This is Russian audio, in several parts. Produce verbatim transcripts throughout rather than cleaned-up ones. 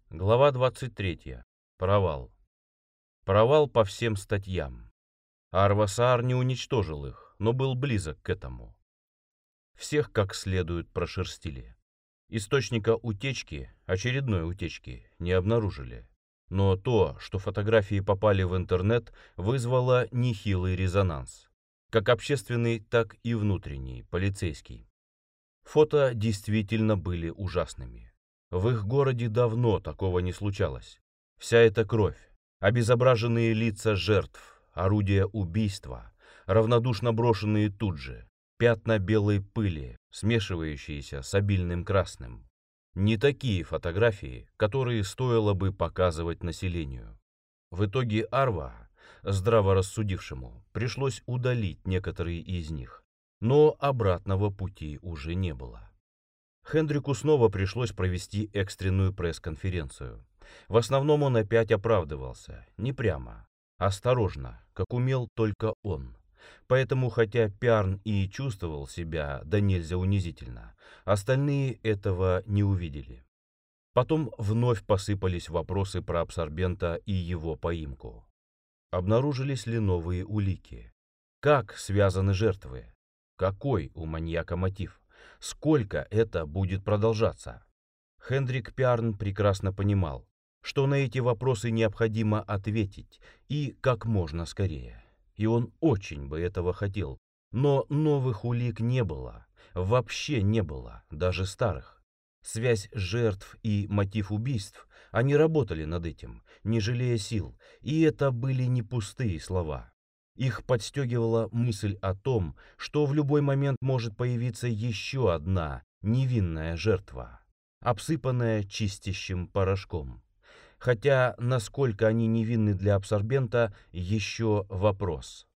Глава двадцать третья. Провал. Провал по всем статьям. Арвасаар не уничтожил их, но был близок к этому. Всех как следует прошерстили. Источника утечки, очередной утечки, не обнаружили. Но то, что фотографии попали в интернет, вызвало нехилый резонанс. Как общественный, так и внутренний, полицейский. Фото действительно были ужасными. В их городе давно такого не случалось. Вся эта кровь, обезображенные лица жертв, орудия убийства, равнодушно брошенные тут же, пятна белой пыли, смешивающиеся с обильным красным. Не такие фотографии, которые стоило бы показывать населению. В итоге Арва, здраво рассудившему, пришлось удалить некоторые из них, но обратного пути уже не было. Хендрику снова пришлось провести экстренную пресс-конференцию. В основном он опять оправдывался, не прямо, осторожно, как умел только он. Поэтому, хотя Пярн и чувствовал себя да нельзя унизительно, остальные этого не увидели. Потом вновь посыпались вопросы про абсорбента и его поимку. Обнаружились ли новые улики? Как связаны жертвы? Какой у маньяка мотив? Сколько это будет продолжаться? Хендрик Пярн прекрасно понимал, что на эти вопросы необходимо ответить и как можно скорее. И он очень бы этого хотел, но новых улик не было, вообще не было, даже старых. Связь жертв и мотив убийств, они работали над этим, не жалея сил, и это были не пустые слова. Их подстегивала мысль о том, что в любой момент может появиться еще одна невинная жертва, обсыпанная чистящим порошком. Хотя, насколько они невинны для абсорбента, еще вопрос.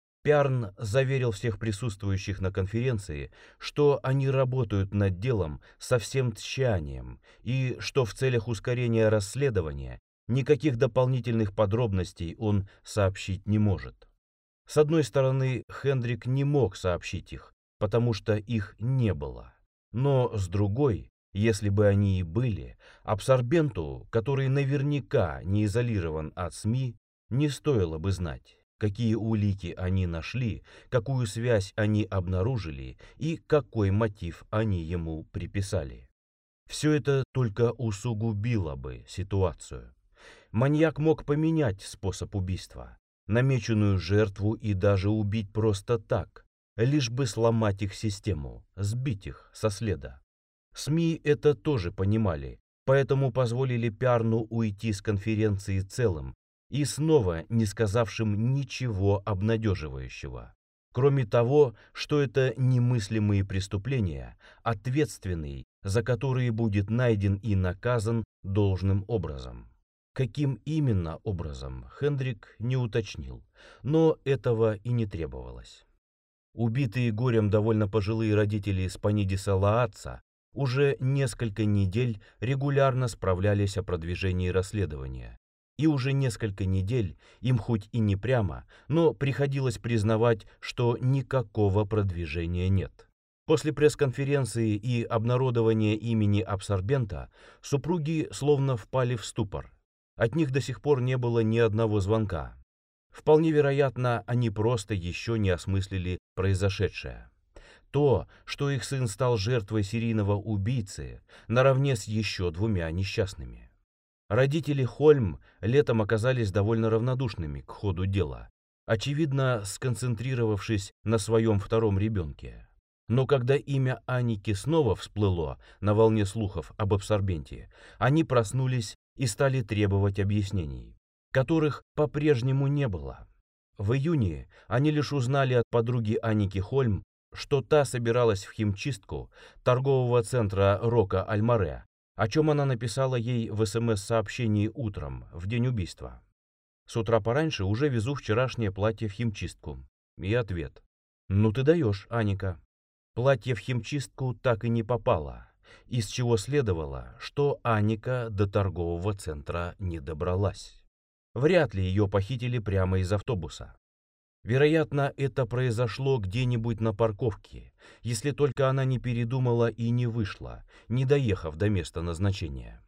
Пярн заверил всех присутствующих на конференции, что они работают над делом со всем тщанием и что в целях ускорения расследования никаких дополнительных подробностей он сообщить не может. С одной стороны, Хендрик не мог сообщить их, потому что их не было. Но с другой, если бы они и были, абсорбенту, который наверняка не изолирован от СМИ, не стоило бы знать, какие улики они нашли, какую связь они обнаружили и какой мотив они ему приписали. Все это только усугубило бы ситуацию. Маньяк мог поменять способ убийства, намеченную жертву и даже убить просто так, лишь бы сломать их систему, сбить их со следа. СМИ это тоже понимали, поэтому позволили Пярну уйти с конференции целым и снова не сказавшим ничего обнадеживающего. Кроме того, что это немыслимые преступления, ответственный, за которые будет найден и наказан должным образом. Каким именно образом, Хендрик не уточнил, но этого и не требовалось. Убитые горем довольно пожилые родители Спанидиса Лаатца уже несколько недель регулярно справлялись о продвижении расследования. И уже несколько недель им хоть и не прямо, но приходилось признавать, что никакого продвижения нет. После пресс-конференции и обнародования имени абсорбента супруги словно впали в ступор. От них до сих пор не было ни одного звонка. Вполне вероятно, они просто еще не осмыслили произошедшее. То, что их сын стал жертвой серийного убийцы, наравне с еще двумя несчастными. Родители Хольм летом оказались довольно равнодушными к ходу дела, очевидно, сконцентрировавшись на своем втором ребенке. Но когда имя Аники снова всплыло на волне слухов об абсорбенте, они проснулись и стали требовать объяснений, которых по-прежнему не было. В июне они лишь узнали от подруги Аники Хольм, что та собиралась в химчистку торгового центра Рока Альмаре, о чем она написала ей в СМС-сообщении утром, в день убийства. С утра пораньше уже везу вчерашнее платье в химчистку. И ответ. Ну ты даешь, Аника. Платье в химчистку так и не попало, из чего следовало, что Аника до торгового центра не добралась. Вряд ли ее похитили прямо из автобуса. Вероятно, это произошло где-нибудь на парковке, если только она не передумала и не вышла, не доехав до места назначения.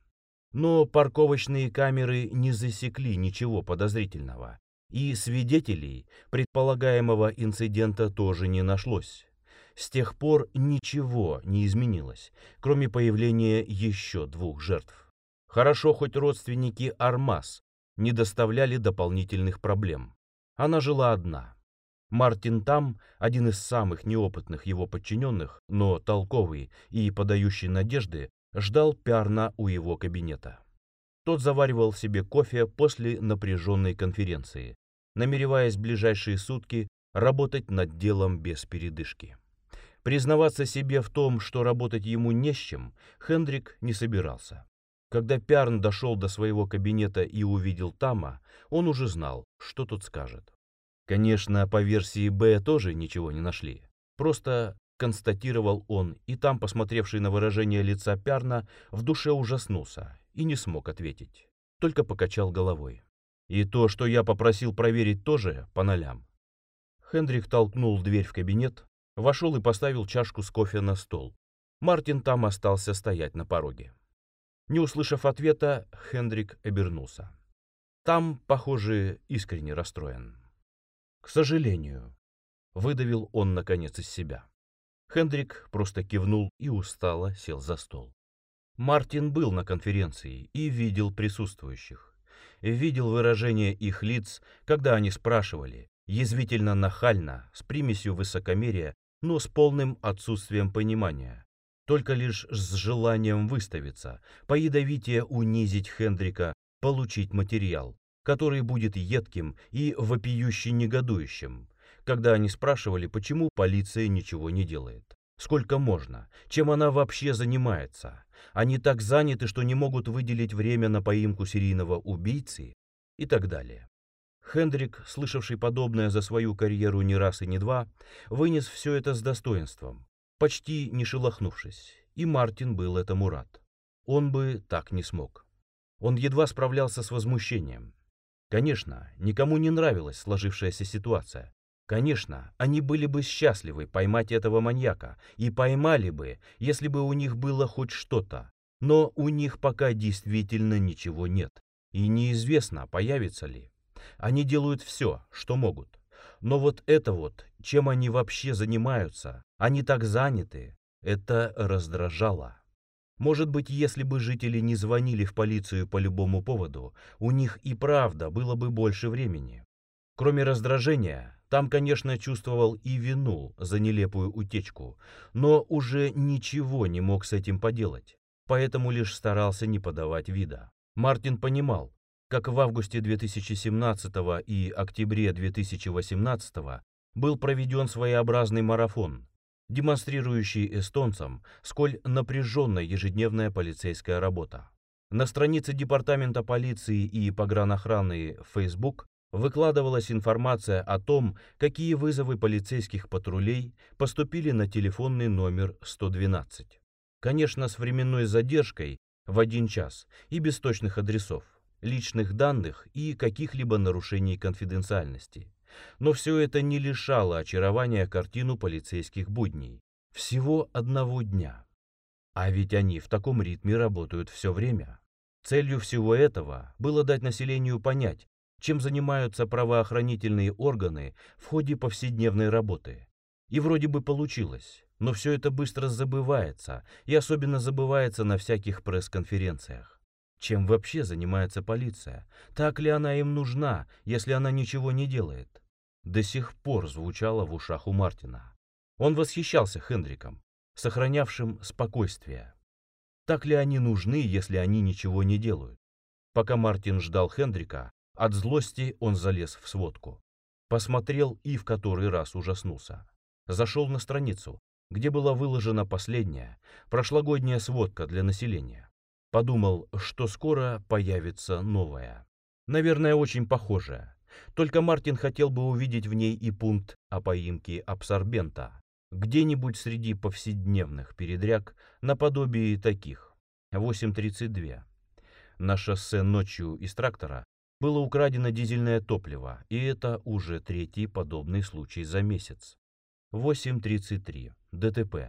Но парковочные камеры не засекли ничего подозрительного, и свидетелей предполагаемого инцидента тоже не нашлось. С тех пор ничего не изменилось, кроме появления еще двух жертв. Хорошо, хоть родственники Армас не доставляли дополнительных проблем. Она жила одна. Мартин Там, один из самых неопытных его подчиненных, но толковый и подающий надежды, ждал Пярна у его кабинета. Тот заваривал себе кофе после напряженной конференции, намереваясь в ближайшие сутки работать над делом без передышки. Признаваться себе в том, что работать ему не с чем, Хендрик не собирался. Когда Пярн дошел до своего кабинета и увидел Тама, он уже знал, что тот скажет. Конечно, по версии Б тоже ничего не нашли. Просто констатировал он, и Там, посмотревший на выражение лица Пярна, в душе ужаснулся и не смог ответить, только покачал головой. И то, что я попросил проверить, тоже по нолям. Хендрик толкнул дверь в кабинет, вошел и поставил чашку с кофе на стол. Мартин Там остался стоять на пороге. Не услышав ответа, Хендрик обернулся. Там, похоже, искренне расстроен. «К сожалению», — выдавил он наконец из себя. Хендрик просто кивнул и устало сел за стол. Мартин был на конференции и видел присутствующих. Видел выражение их лиц, когда они спрашивали, язвительно-нахально, с примесью высокомерия, но с полным отсутствием понимания. Только лишь с желанием выставиться, поядовитее унизить Хендрика, получить материал, который будет едким и вопиюще негодующим, когда они спрашивали, почему полиция ничего не делает. Сколько можно? Чем она вообще занимается? Они так заняты, что не могут выделить время на поимку серийного убийцы? И так далее. Хендрик, слышавший подобное за свою карьеру не раз и не два, вынес все это с достоинством, почти не шелохнувшись, и Мартин был этому рад. Он бы так не смог. Он едва справлялся с возмущением. Конечно, никому не нравилась сложившаяся ситуация. Конечно, они были бы счастливы поймать этого маньяка, и поймали бы, если бы у них было хоть что-то. Но у них пока действительно ничего нет, и неизвестно, появится ли. Они делают все, что могут. Но вот это вот, чем они вообще занимаются, они так заняты, это раздражало. Может быть, если бы жители не звонили в полицию по любому поводу, у них и правда было бы больше времени. Кроме раздражения, Там, конечно, чувствовал и вину за нелепую утечку, но уже ничего не мог с этим поделать, поэтому лишь старался не подавать вида. Мартин понимал, как в августе две тысячи семнадцатого и октябре две тысячи восемнадцатого был проведен своеобразный марафон, демонстрирующий эстонцам, сколь напряженная ежедневная полицейская работа. На странице Департамента полиции и погранохраны в Facebook выкладывалась информация о том, какие вызовы полицейских патрулей поступили на телефонный номер сто двенадцать. Конечно, с временной задержкой в один час и без точных адресов, личных данных и каких-либо нарушений конфиденциальности. Но все это не лишало очарования картину полицейских будней. Всего одного дня. А ведь они в таком ритме работают все время. Целью всего этого было дать населению понять, чем занимаются правоохранительные органы в ходе повседневной работы. И вроде бы получилось, но все это быстро забывается, и особенно забывается на всяких пресс-конференциях. Чем вообще занимается полиция? Так ли она им нужна, если она ничего не делает? До сих пор звучало в ушах у Мартина. Он восхищался Хендриком, сохранявшим спокойствие. Так ли они нужны, если они ничего не делают? Пока Мартин ждал Хендрика, от злости он залез в сводку. Посмотрел и в который раз ужаснулся. Зашел на страницу, где была выложена последняя, прошлогодняя сводка для населения. Подумал, что скоро появится новая. Наверное, очень похожая. Только Мартин хотел бы увидеть в ней и пункт о поимке абсорбента. Где-нибудь среди повседневных передряг, наподобие таких. восемь тридцать два. На шоссе ночью из трактора было украдено дизельное топливо, и это уже третий подобный случай за месяц. восемь тридцать три. ДТП.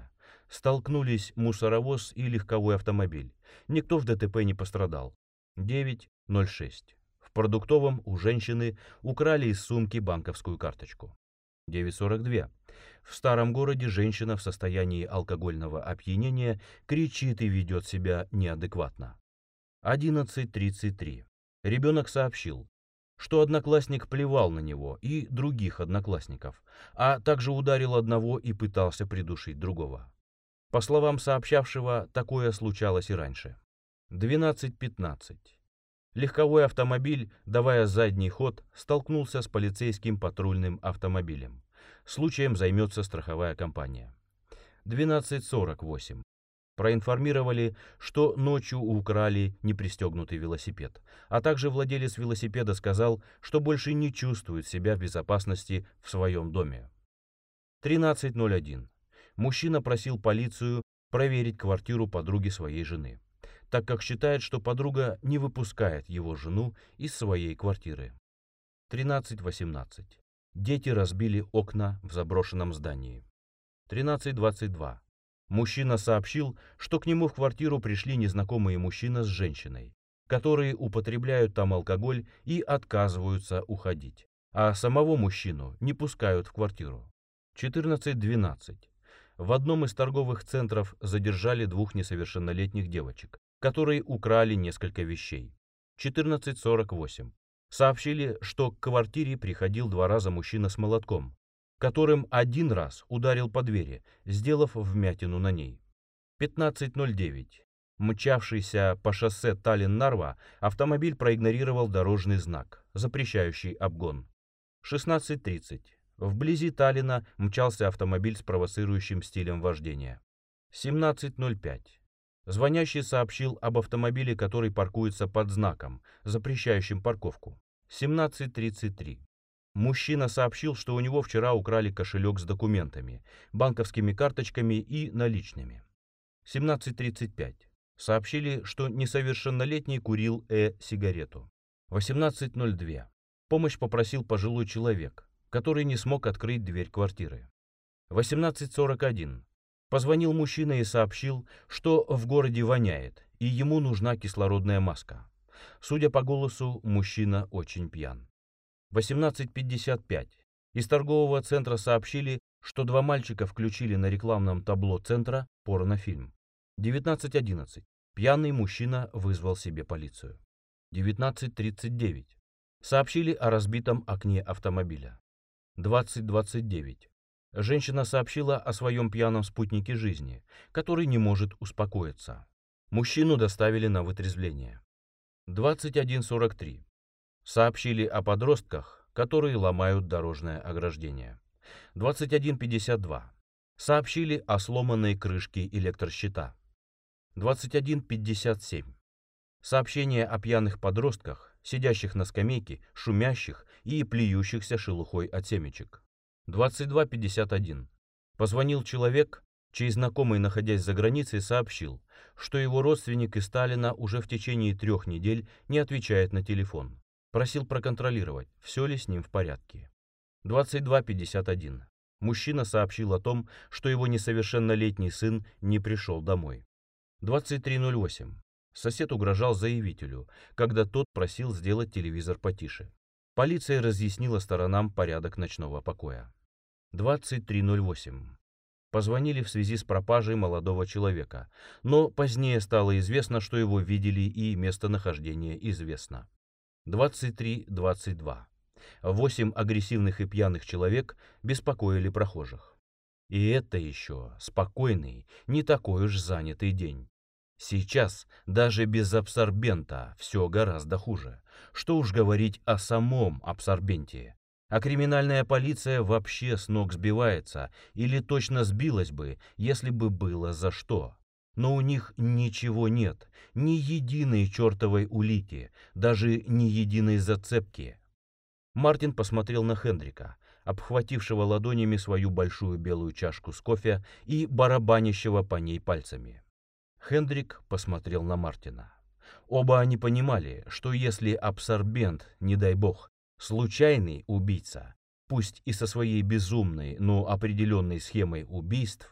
Столкнулись мусоровоз и легковой автомобиль. Никто в ДТП не пострадал. девять ноль шесть. В продуктовом у женщины украли из сумки банковскую карточку. девять сорок два. В старом городе женщина в состоянии алкогольного опьянения кричит и ведет себя неадекватно. одиннадцать тридцать три. Ребенок сообщил, что одноклассник плевал на него и других одноклассников, а также ударил одного и пытался придушить другого. По словам сообщавшего, такое случалось и раньше. двенадцать пятнадцать. Легковой автомобиль, давая задний ход, столкнулся с полицейским патрульным автомобилем. Случаем займется страховая компания. двенадцать сорок восемь. Проинформировали, что ночью украли непристегнутый велосипед, а также владелец велосипеда сказал, что больше не чувствует себя в безопасности в своем доме. тринадцать ноль один. Мужчина просил полицию проверить квартиру подруги своей жены, так как считает, что подруга не выпускает его жену из своей квартиры. тринадцать восемнадцать. Дети разбили окна в заброшенном здании. тринадцать двадцать два. Мужчина сообщил, что к нему в квартиру пришли незнакомые мужчина с женщиной, которые употребляют там алкоголь и отказываются уходить, а самого мужчину не пускают в квартиру. четырнадцать двенадцать. В одном из торговых центров задержали двух несовершеннолетних девочек, которые украли несколько вещей. четырнадцать сорок восемь. Сообщили, что к квартире приходил два раза мужчина с молотком, которым один раз ударил по двери, сделав вмятину на ней. пятнадцать ноль девять. Мчавшийся по шоссе Таллин-Нарва автомобиль проигнорировал дорожный знак, запрещающий обгон. шестнадцать тридцать. Вблизи Таллина мчался автомобиль с провоцирующим стилем вождения. семнадцать ноль пять. Звонящий сообщил об автомобиле, который паркуется под знаком, запрещающим парковку. семнадцать тридцать три. Мужчина сообщил, что у него вчера украли кошелек с документами, банковскими карточками и наличными. семнадцать тридцать пять. Сообщили, что несовершеннолетний курил э-сигарету. восемнадцать ноль два. Помощь попросил пожилой человек, который не смог открыть дверь квартиры. восемнадцать сорок один. Позвонил мужчина и сообщил, что в городе воняет, и ему нужна кислородная маска. Судя по голосу, мужчина очень пьян. восемнадцать пятьдесят пять. Из торгового центра сообщили, что два мальчика включили на рекламном табло центра порнофильм. девятнадцать одиннадцать. Пьяный мужчина вызвал себе полицию. девятнадцать тридцать девять. Сообщили о разбитом окне автомобиля. двадцать двадцать девять. Женщина сообщила о своем пьяном спутнике жизни, который не может успокоиться. Мужчину доставили на вытрезвление. двадцать один сорок три. Сообщили о подростках, которые ломают дорожное ограждение. двадцать один пятьдесят два. Сообщили о сломанной крышке электрощита. двадцать один пятьдесят семь. Сообщение о пьяных подростках, сидящих на скамейке, шумящих и плюющихся шелухой от семечек. двадцать два пятьдесят один. Позвонил человек, чей знакомый, находясь за границей, сообщил, что его родственник из Таллина уже в течение трех недель не отвечает на телефон. Просил проконтролировать, все ли с ним в порядке. двадцать два пятьдесят один. Мужчина сообщил о том, что его несовершеннолетний сын не пришел домой. двадцать три ноль восемь. Сосед угрожал заявителю, когда тот просил сделать телевизор потише. Полиция разъяснила сторонам порядок ночного покоя. двадцать три ноль восемь. Позвонили в связи с пропажей молодого человека, но позднее стало известно, что его видели и местонахождение известно. двадцать три двадцать два. Восемь агрессивных и пьяных человек беспокоили прохожих. И это еще спокойный, не такой уж занятый день. Сейчас даже без абсорбента все гораздо хуже. Что уж говорить о самом абсорбенте. А криминальная полиция вообще с ног сбивается, или точно сбилась бы, если бы было за что. Но у них ничего нет, ни единой чертовой улики, даже ни единой зацепки. Мартин посмотрел на Хендрика, обхватившего ладонями свою большую белую чашку с кофе и барабанящего по ней пальцами. Хендрик посмотрел на Мартина. Оба они понимали, что если абсорбент, не дай бог, случайный убийца, пусть и со своей безумной, но определенной схемой убийств,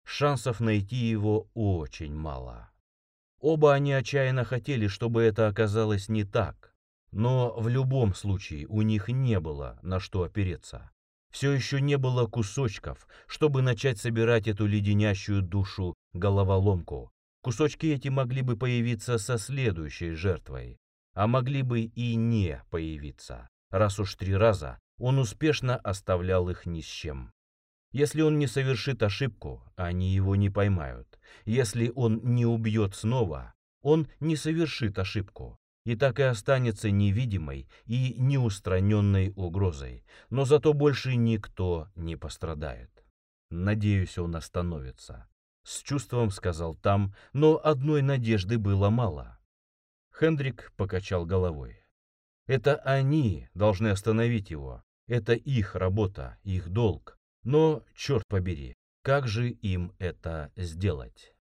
Шансов найти его очень мало. Оба они отчаянно хотели, чтобы это оказалось не так. Но в любом случае у них не было на что опереться. Все еще не было кусочков, чтобы начать собирать эту леденящую душу головоломку. Кусочки эти могли бы появиться со следующей жертвой, а могли бы и не появиться, раз уж три раза он успешно оставлял их ни с чем. Если он не совершит ошибку, они его не поймают. Если он не убьет снова, он не совершит ошибку и так и останется невидимой и неустраненной угрозой, но зато больше никто не пострадает. Надеюсь, он остановится. С чувством сказал Там, но одной надежды было мало. Хендрик покачал головой. Это они должны остановить его. Это их работа, их долг. Но, черт побери, как же им это сделать?